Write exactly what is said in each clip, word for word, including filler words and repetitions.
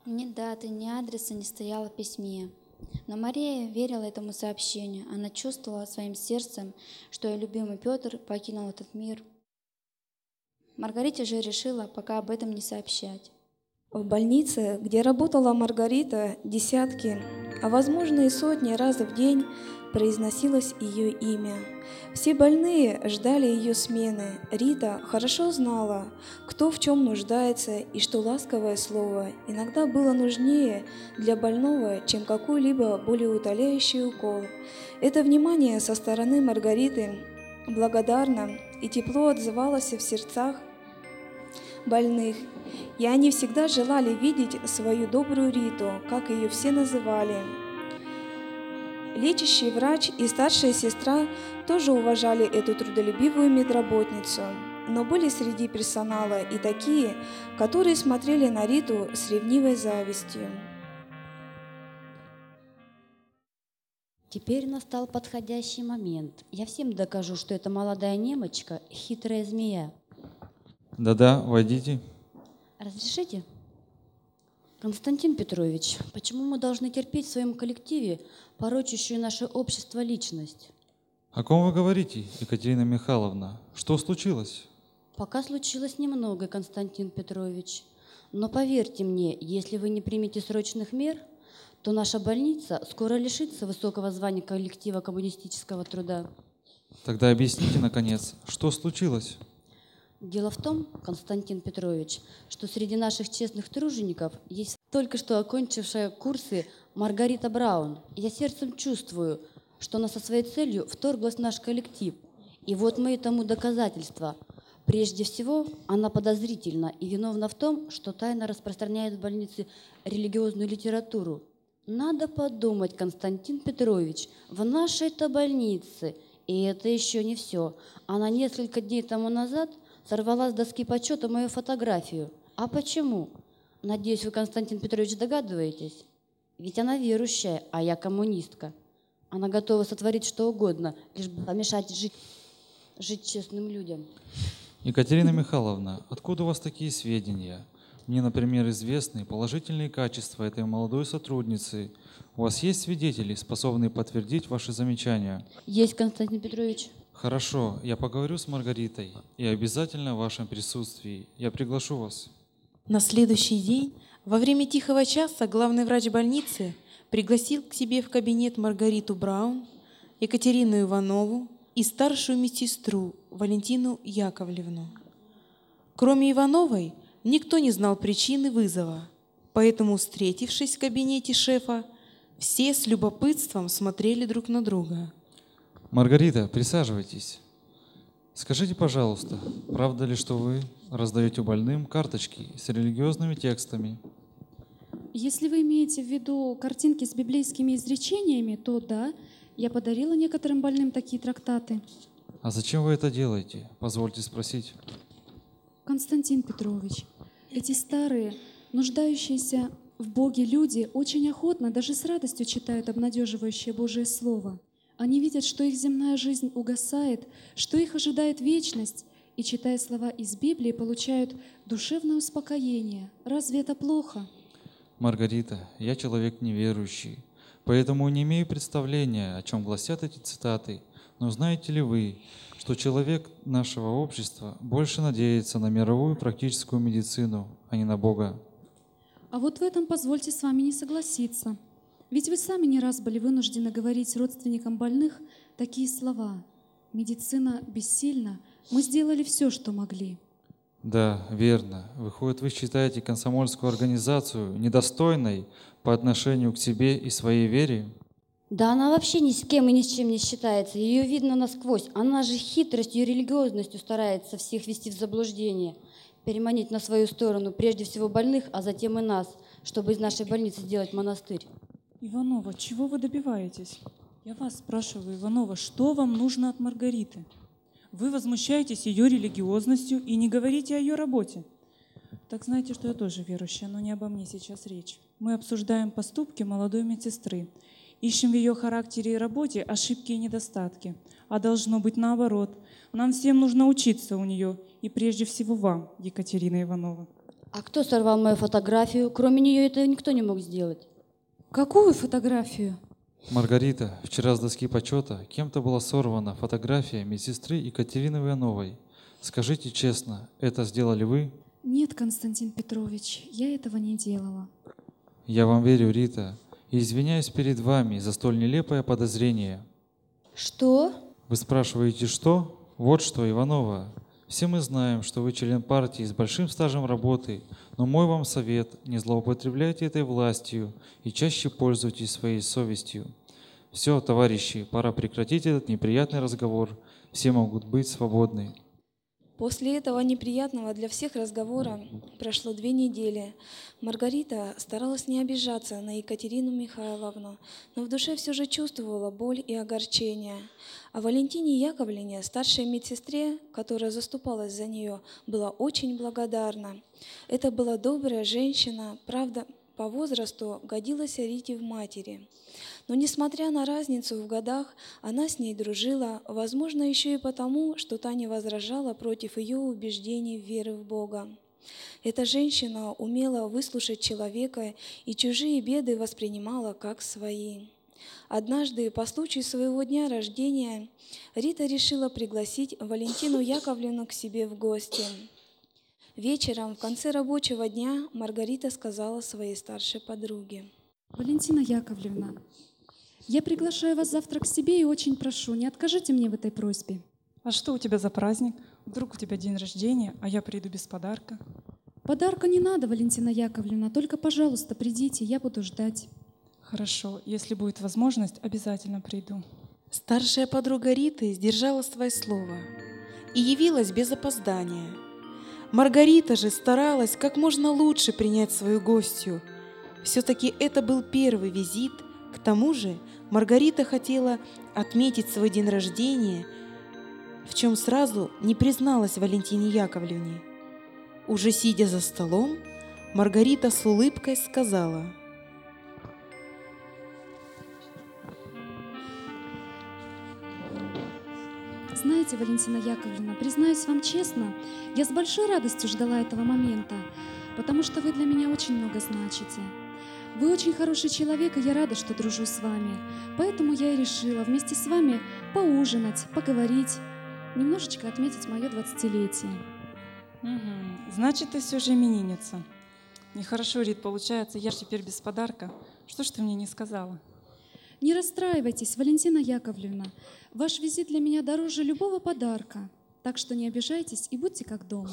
Ни даты, ни адреса не стояло в письме. Но Мария верила этому сообщению. Она чувствовала своим сердцем, что ее любимый Петр покинул этот мир. Маргарита же решила пока об этом не сообщать. В больнице, где работала Маргарита, десятки, а возможно и сотни раз в день произносилось ее имя. Все больные ждали ее смены. Рита хорошо знала, кто в чем нуждается, и что ласковое слово иногда было нужнее для больного, чем какой-либо болеутоляющий укол. Это внимание со стороны Маргариты благодарно и тепло отзывалось в сердцах больных, и они всегда желали видеть свою добрую Риту, как ее все называли. Лечащий врач и старшая сестра тоже уважали эту трудолюбивую медработницу, но были среди персонала и такие, которые смотрели на Риту с ревнивой завистью. Теперь настал подходящий момент. Я всем докажу, что эта молодая немочка — хитрая змея. Да-да, войдите. Разрешите? Константин Петрович, почему мы должны терпеть в своем коллективе порочащую наше общество личность? О ком вы говорите, Екатерина Михайловна? Что случилось? Пока случилось немного, Константин Петрович. Но поверьте мне, если вы не примете срочных мер, то наша больница скоро лишится высокого звания коллектива коммунистического труда. Тогда объясните, наконец, что случилось? Дело в том, Константин Петрович, что среди наших честных тружеников есть только что окончившая курсы Маргарита Браун. Я сердцем чувствую, что она со своей целью вторглась в наш коллектив. И вот мы тому доказательства. Прежде всего, она подозрительна и виновна в том, что тайно распространяет в больнице религиозную литературу. Надо подумать, Константин Петрович, в нашей-то больнице, и это еще не все. Она несколько дней тому назад сорвала с доски почета мою фотографию. А почему? Надеюсь, вы, Константин Петрович, догадываетесь? Ведь она верующая, а я коммунистка. Она готова сотворить что угодно, лишь бы помешать жить, жить честным людям. Екатерина Михайловна, откуда у вас такие сведения? Мне, например, известны положительные качества этой молодой сотрудницы. У вас есть свидетели, способные подтвердить ваши замечания? Есть, Константин Петрович. Хорошо, я поговорю с Маргаритой и обязательно в вашем присутствии. Я приглашу вас. На следующий день, во время тихого часа, главный врач больницы пригласил к себе в кабинет Маргариту Браун, Екатерину Иванову и старшую медсестру Валентину Яковлевну. Кроме Ивановой, никто не знал причины вызова, поэтому, встретившись в кабинете шефа, все с любопытством смотрели друг на друга. Маргарита, присаживайтесь. Скажите, пожалуйста, правда ли, что вы раздаете больным карточки с религиозными текстами? Если вы имеете в виду картинки с библейскими изречениями, то да, я подарила некоторым больным такие трактаты. А зачем вы это делаете? Позвольте спросить. Константин Петрович, эти старые, нуждающиеся в Боге люди очень охотно, даже с радостью читают обнадеживающее Божие Слово. Они видят, что их земная жизнь угасает, что их ожидает вечность, и, читая слова из Библии, получают душевное успокоение. Разве это плохо? Маргарита, я человек неверующий, поэтому не имею представления, о чем гласят эти цитаты. Но знаете ли вы, что человек нашего общества больше надеется на мировую практическую медицину, а не на Бога? А вот в этом позвольте с вами не согласиться. Ведь вы сами не раз были вынуждены говорить родственникам больных такие слова. «Медицина бессильна, мы сделали все, что могли». Да, верно. Выходит, вы считаете комсомольскую организацию недостойной по отношению к себе и своей вере? Да она вообще ни с кем и ни с чем не считается. Ее видно насквозь. Она же хитростью и религиозностью старается всех ввести в заблуждение, переманить на свою сторону прежде всего больных, а затем и нас, чтобы из нашей больницы сделать монастырь. Иванова, чего вы добиваетесь? Я вас спрашиваю, Иванова, что вам нужно от Маргариты? Вы возмущаетесь ее религиозностью и не говорите о ее работе. Так знаете, что я тоже верующая, но не обо мне сейчас речь. Мы обсуждаем поступки молодой медсестры. Ищем в ее характере и работе ошибки и недостатки. А должно быть наоборот. Нам всем нужно учиться у нее, и прежде всего вам, Екатерина Иванова. А кто сорвал мою фотографию? Кроме нее это никто не мог сделать. Какую фотографию? Маргарита, вчера с доски почета кем-то была сорвана фотография медсестры Екатерины Ивановой. Скажите честно, это сделали вы? Нет, Константин Петрович, я этого не делала. Я вам верю, Рита, и извиняюсь перед вами за столь нелепое подозрение. Что? Вы спрашиваете, что? Вот что, Иванова. Все мы знаем, что вы член партии с большим стажем работы, но мой вам совет – не злоупотребляйте этой властью и чаще пользуйтесь своей совестью. Все, товарищи, пора прекратить этот неприятный разговор. Все могут быть свободны. После этого неприятного для всех разговора прошло две недели. Маргарита старалась не обижаться на Екатерину Михайловну, но в душе все же чувствовала боль и огорчение. А Валентине Яковлевне, старшей медсестре, которая заступалась за нее, была очень благодарна. Это была добрая женщина, правда, по возрасту годилась Рите в матери. Но, несмотря на разницу в годах, она с ней дружила, возможно, еще и потому, что та не возражала против ее убеждений в вере в Бога. Эта женщина умела выслушать человека и чужие беды воспринимала как свои. Однажды, по случаю своего дня рождения, Рита решила пригласить Валентину Яковлевну к себе в гости. Вечером, в конце рабочего дня, Маргарита сказала своей старшей подруге: Валентина Яковлевна, я приглашаю вас завтра к себе и очень прошу, не откажите мне в этой просьбе. А что у тебя за праздник? Вдруг у тебя день рождения, а я приду без подарка? Подарка не надо, Валентина Яковлевна, только, пожалуйста, придите, я буду ждать. Хорошо, если будет возможность, обязательно приду. Старшая подруга Риты сдержала свое слово и явилась без опоздания. Маргарита же старалась как можно лучше принять свою гостью. Все-таки это был первый визит. К тому же Маргарита хотела отметить свой день рождения, в чем сразу не призналась Валентине Яковлевне. Уже сидя за столом, Маргарита с улыбкой сказала: Знаете, Валентина Яковлевна, признаюсь вам честно, я с большой радостью ждала этого момента, потому что вы для меня очень много значите. Вы очень хороший человек, и я рада, что дружу с вами. Поэтому я и решила вместе с вами поужинать, поговорить, немножечко отметить мое двадцатилетие. Угу. Значит, ты все же именинница. Нехорошо, Рит, получается, я теперь без подарка. Что ж ты мне не сказала? Не расстраивайтесь, Валентина Яковлевна. Ваш визит для меня дороже любого подарка. Так что не обижайтесь и будьте как дома.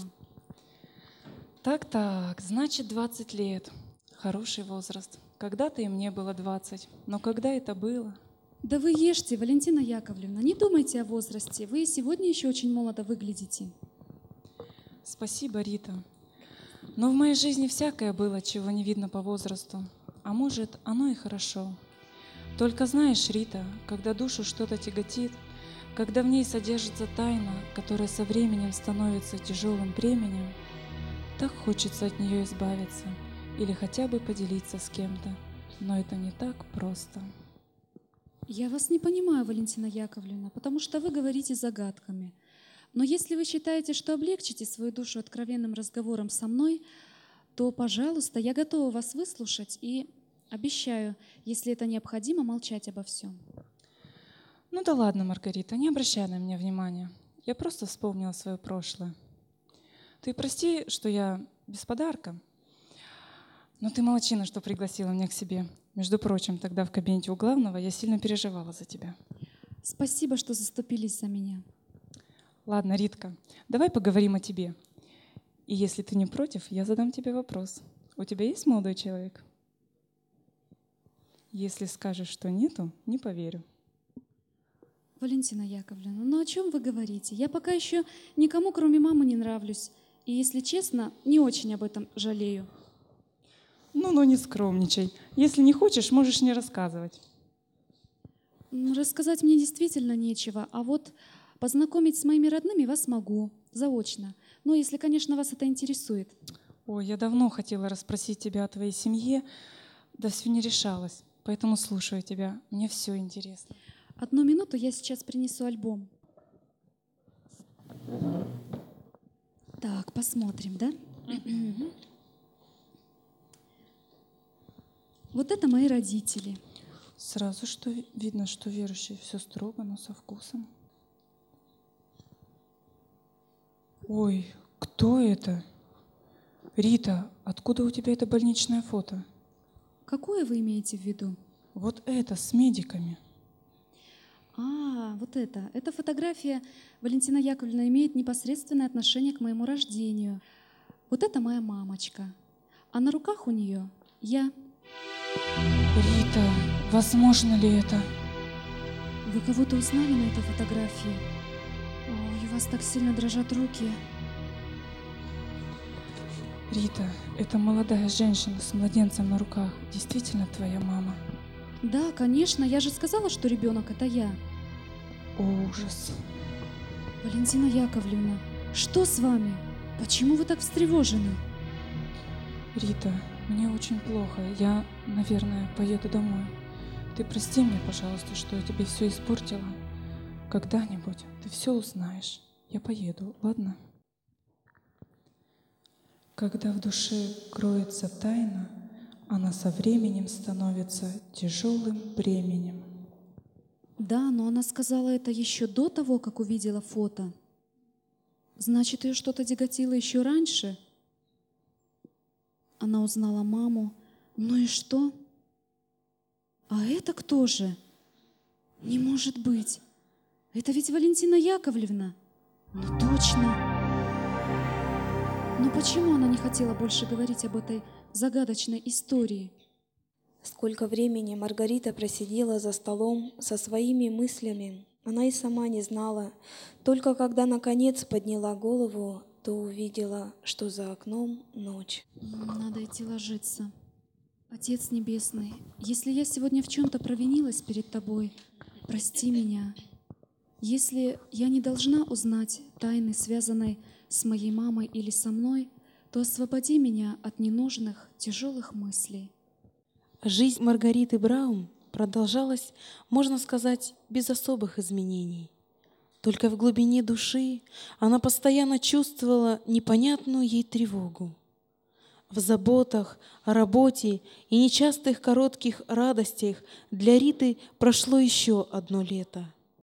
Так-так, значит, двадцать лет. Хороший возраст. Когда-то и мне было двадцать. Но когда это было? Да вы ешьте, Валентина Яковлевна, не думайте о возрасте. Вы сегодня еще очень молодо выглядите. Спасибо, Рита. Но в моей жизни всякое было, чего не видно по возрасту. А может, оно и хорошо. Только знаешь, Рита, когда душу что-то тяготит, когда в ней содержится тайна, которая со временем становится тяжелым бременем, так хочется от нее избавиться или хотя бы поделиться с кем-то. Но это не так просто. Я вас не понимаю, Валентина Яковлевна, потому что вы говорите загадками. Но если вы считаете, что облегчите свою душу откровенным разговором со мной, то, пожалуйста, я готова вас выслушать и обещаю, если это необходимо, молчать обо всем. Ну да ладно, Маргарита, не обращай на меня внимания. Я просто вспомнила свое прошлое. Ты прости, что я без подарка, но ты молодчина, что пригласила меня к себе. Между прочим, тогда в кабинете у главного я сильно переживала за тебя. Спасибо, что заступились за меня. Ладно, Ритка, давай поговорим о тебе. И если ты не против, я задам тебе вопрос. У тебя есть молодой человек? Если скажешь, что нету, не поверю. Валентина Яковлевна, ну о чем вы говорите? Я пока еще никому, кроме мамы, не нравлюсь. И, если честно, не очень об этом жалею. Ну-ну, не скромничай. Если не хочешь, можешь не рассказывать. Рассказать мне действительно нечего, а вот познакомить с моими родными вас могу, заочно. Ну, если, конечно, вас это интересует. Ой, я давно хотела расспросить тебя о твоей семье, да все не решалась. Поэтому слушаю тебя. Мне все интересно. Одну минуту, я сейчас принесу альбом. Так, посмотрим, да? Вот это мои родители. Сразу что ви- видно, что верующие, все строго, но со вкусом. Ой, кто это? Рита, откуда у тебя это больничное фото? Какое вы имеете в виду? Вот это, с медиками. А, вот это. Эта фотография Валентина Яковлевна имеет непосредственное отношение к моему рождению. Вот это моя мамочка. А на руках у нее я. Рита, возможно ли это? Вы кого-то узнали на этой фотографии? Ой, у вас так сильно дрожат руки. Рита, это молодая женщина с младенцем на руках. Действительно твоя мама? Да, конечно, я же сказала, что ребенок это я. Ужас. Валентина Яковлевна, что с вами? Почему вы так встревожены? Рита, мне очень плохо. Я, наверное, поеду домой. Ты прости меня, пожалуйста, что я тебе все испортила. Когда-нибудь ты все узнаешь. Я поеду, ладно? Когда в душе кроется тайна, она со временем становится тяжелым бременем. Да, но она сказала это еще до того, как увидела фото. Значит, ее что-то тяготило еще раньше. Она узнала маму. Ну и что? А это кто же? Не может быть. Это ведь Валентина Яковлевна. Ну точно. Но почему она не хотела больше говорить об этой загадочной истории? Сколько времени Маргарита просидела за столом со своими мыслями, она и сама не знала. Только когда наконец подняла голову, то увидела, что за окном ночь. Надо идти ложиться. Отец Небесный, если я сегодня в чем-то провинилась перед Тобой, прости меня. Если я не должна узнать тайны, связанной с моей мамой или со мной, то освободи меня от ненужных, тяжелых мыслей. Жизнь Маргариты Браун продолжалась, можно сказать, без особых изменений. Только в глубине души она постоянно чувствовала непонятную ей тревогу. В заботах, о работе и нечастых коротких радостях для Риты прошло еще одно лето.